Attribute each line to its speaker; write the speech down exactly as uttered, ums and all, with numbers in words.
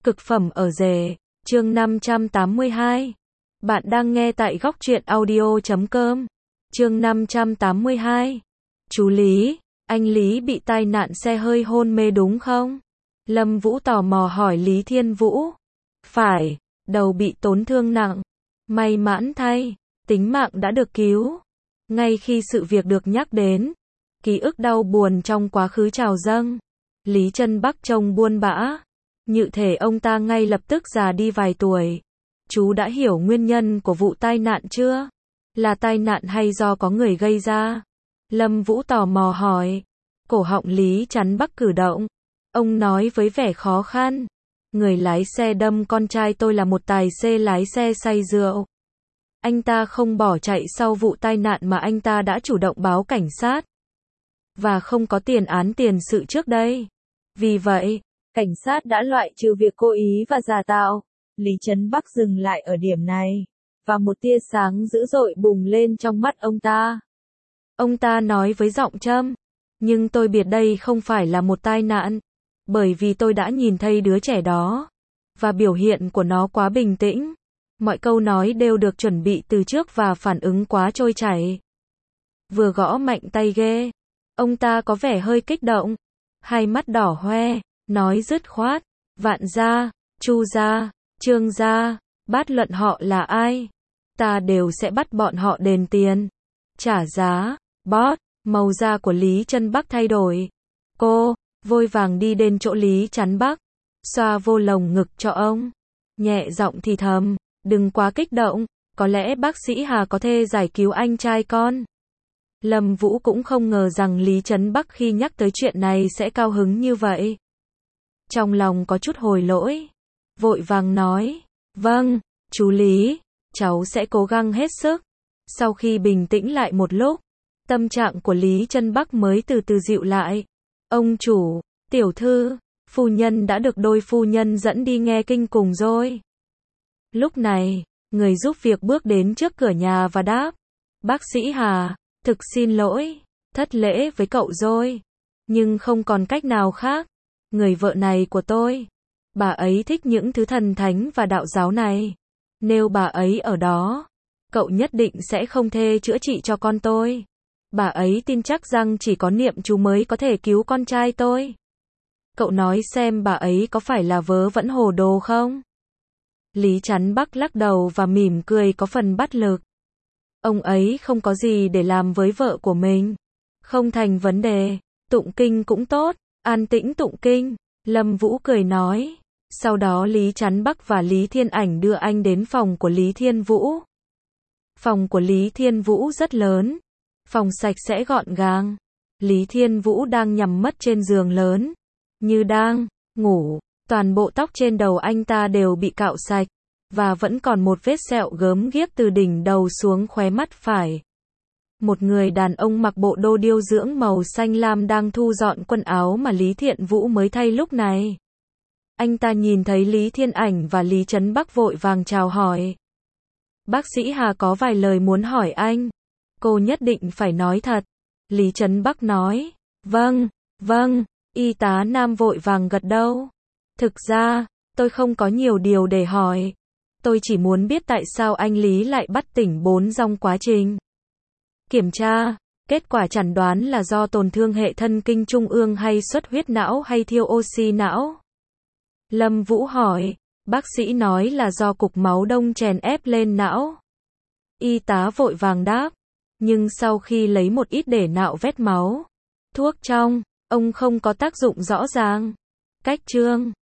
Speaker 1: Cực phẩm ở rể, chương năm trăm tám mươi hai. Bạn đang nghe tại góc truyện audio chấm com. Chương năm trăm tám mươi hai. Chú Lý, anh Lý bị tai nạn xe hơi hôn mê đúng không? Lâm Vũ tò mò hỏi Lý Thiên Vũ. Phải, đầu bị tổn thương nặng. May mắn thay, tính mạng đã được cứu. Ngay khi sự việc được nhắc đến, ký ức đau buồn trong quá khứ trào dâng. Lý Trân Bắc trông buồn bã, như thể ông ta ngay lập tức già đi vài tuổi. Chú đã hiểu nguyên nhân của vụ tai nạn chưa? Là tai nạn hay do có người gây ra? Lâm Vũ tò mò hỏi. Cổ họng Lý Trấn Bắc cử động. Ông nói với vẻ khó khăn. Người lái xe đâm con trai tôi là một tài xế lái xe say rượu. Anh ta không bỏ chạy sau vụ tai nạn mà anh ta đã chủ động báo cảnh sát. Và không có tiền án tiền sự trước đây. Vì vậy, cảnh sát đã loại trừ việc cố ý và giả tạo. Lý Trấn Bắc dừng lại ở điểm này, và một tia sáng dữ dội bùng lên trong mắt ông ta. Ông ta nói với giọng trầm, nhưng tôi biết đây không phải là một tai nạn, bởi vì tôi đã nhìn thấy đứa trẻ đó, và biểu hiện của nó quá bình tĩnh. Mọi câu nói đều được chuẩn bị từ trước và phản ứng quá trôi chảy. Vừa gõ mạnh tay ghê, ông ta có vẻ hơi kích động, hai mắt đỏ hoe, nói dứt khoát, Vạn gia, Chu gia, Trương gia, bất luận họ là ai, ta đều sẽ bắt bọn họ đền tiền, trả giá. Boss, màu da của Lý Trân Bắc thay đổi. Cô vội vàng đi đến chỗ Lý Trấn Bắc, xoa vô lồng ngực cho ông, nhẹ giọng thì thầm, đừng quá kích động, có lẽ bác sĩ Hà có thể giải cứu anh trai con. Lâm Vũ cũng không ngờ rằng Lý Trấn Bắc khi nhắc tới chuyện này sẽ cao hứng như vậy. Trong lòng có chút hối lỗi, vội vàng nói, vâng, chú Lý, cháu sẽ cố gắng hết sức. Sau khi bình tĩnh lại một lúc, tâm trạng của Lý Trân Bắc mới từ từ dịu lại. Ông chủ, tiểu thư, phu nhân đã được đôi phu nhân dẫn đi nghe kinh cùng rồi. Lúc này, người giúp việc bước đến trước cửa nhà và đáp, bác sĩ Hà, thực xin lỗi, thất lễ với cậu rồi. Nhưng không còn cách nào khác. Người vợ này của tôi, bà ấy thích những thứ thần thánh và đạo giáo này. Nếu bà ấy ở đó, cậu nhất định sẽ không thể chữa trị cho con tôi. Bà ấy tin chắc rằng chỉ có niệm chú mới có thể cứu con trai tôi. Cậu nói xem bà ấy có phải là vớ vẩn hồ đồ không? Lý Trấn Bắc lắc đầu và mỉm cười có phần bất lực. Ông ấy không có gì để làm với vợ của mình. Không thành vấn đề, tụng kinh cũng tốt, an tĩnh tụng kinh. Lâm Vũ cười nói. Sau đó Lý Trấn Bắc và Lý Thiên Ảnh đưa anh đến phòng của Lý Thiên Vũ. Phòng của Lý Thiên Vũ rất lớn. Phòng sạch sẽ gọn gàng. Lý Thiên Vũ đang nằm mất trên giường lớn. Như đang ngủ. Toàn bộ tóc trên đầu anh ta đều bị cạo sạch. Và vẫn còn một vết sẹo gớm ghiếc từ đỉnh đầu xuống khóe mắt phải. Một người đàn ông mặc bộ đồ điêu dưỡng màu xanh lam đang thu dọn quần áo mà Lý Thiện Vũ mới thay lúc này. Anh ta nhìn thấy Lý Thiên Ảnh và Lý Trấn Bắc vội vàng chào hỏi. Bác sĩ Hà có vài lời muốn hỏi anh. Cô nhất định phải nói thật. Lý Trấn Bắc nói. Vâng, vâng, y tá nam vội vàng gật đầu. Thực ra, tôi không có nhiều điều để hỏi. Tôi chỉ muốn biết tại sao anh Lý lại bắt tỉnh bốn trong quá trình kiểm tra. Kết quả chẩn đoán là do tổn thương hệ thần kinh trung ương hay xuất huyết não hay thiếu oxy não. Lâm Vũ hỏi. Bác sĩ nói là do cục máu đông chèn ép lên não. Y tá vội vàng đáp. Nhưng sau khi lấy một ít để nạo vết máu, thuốc trong ông không có tác dụng rõ ràng. Cách chương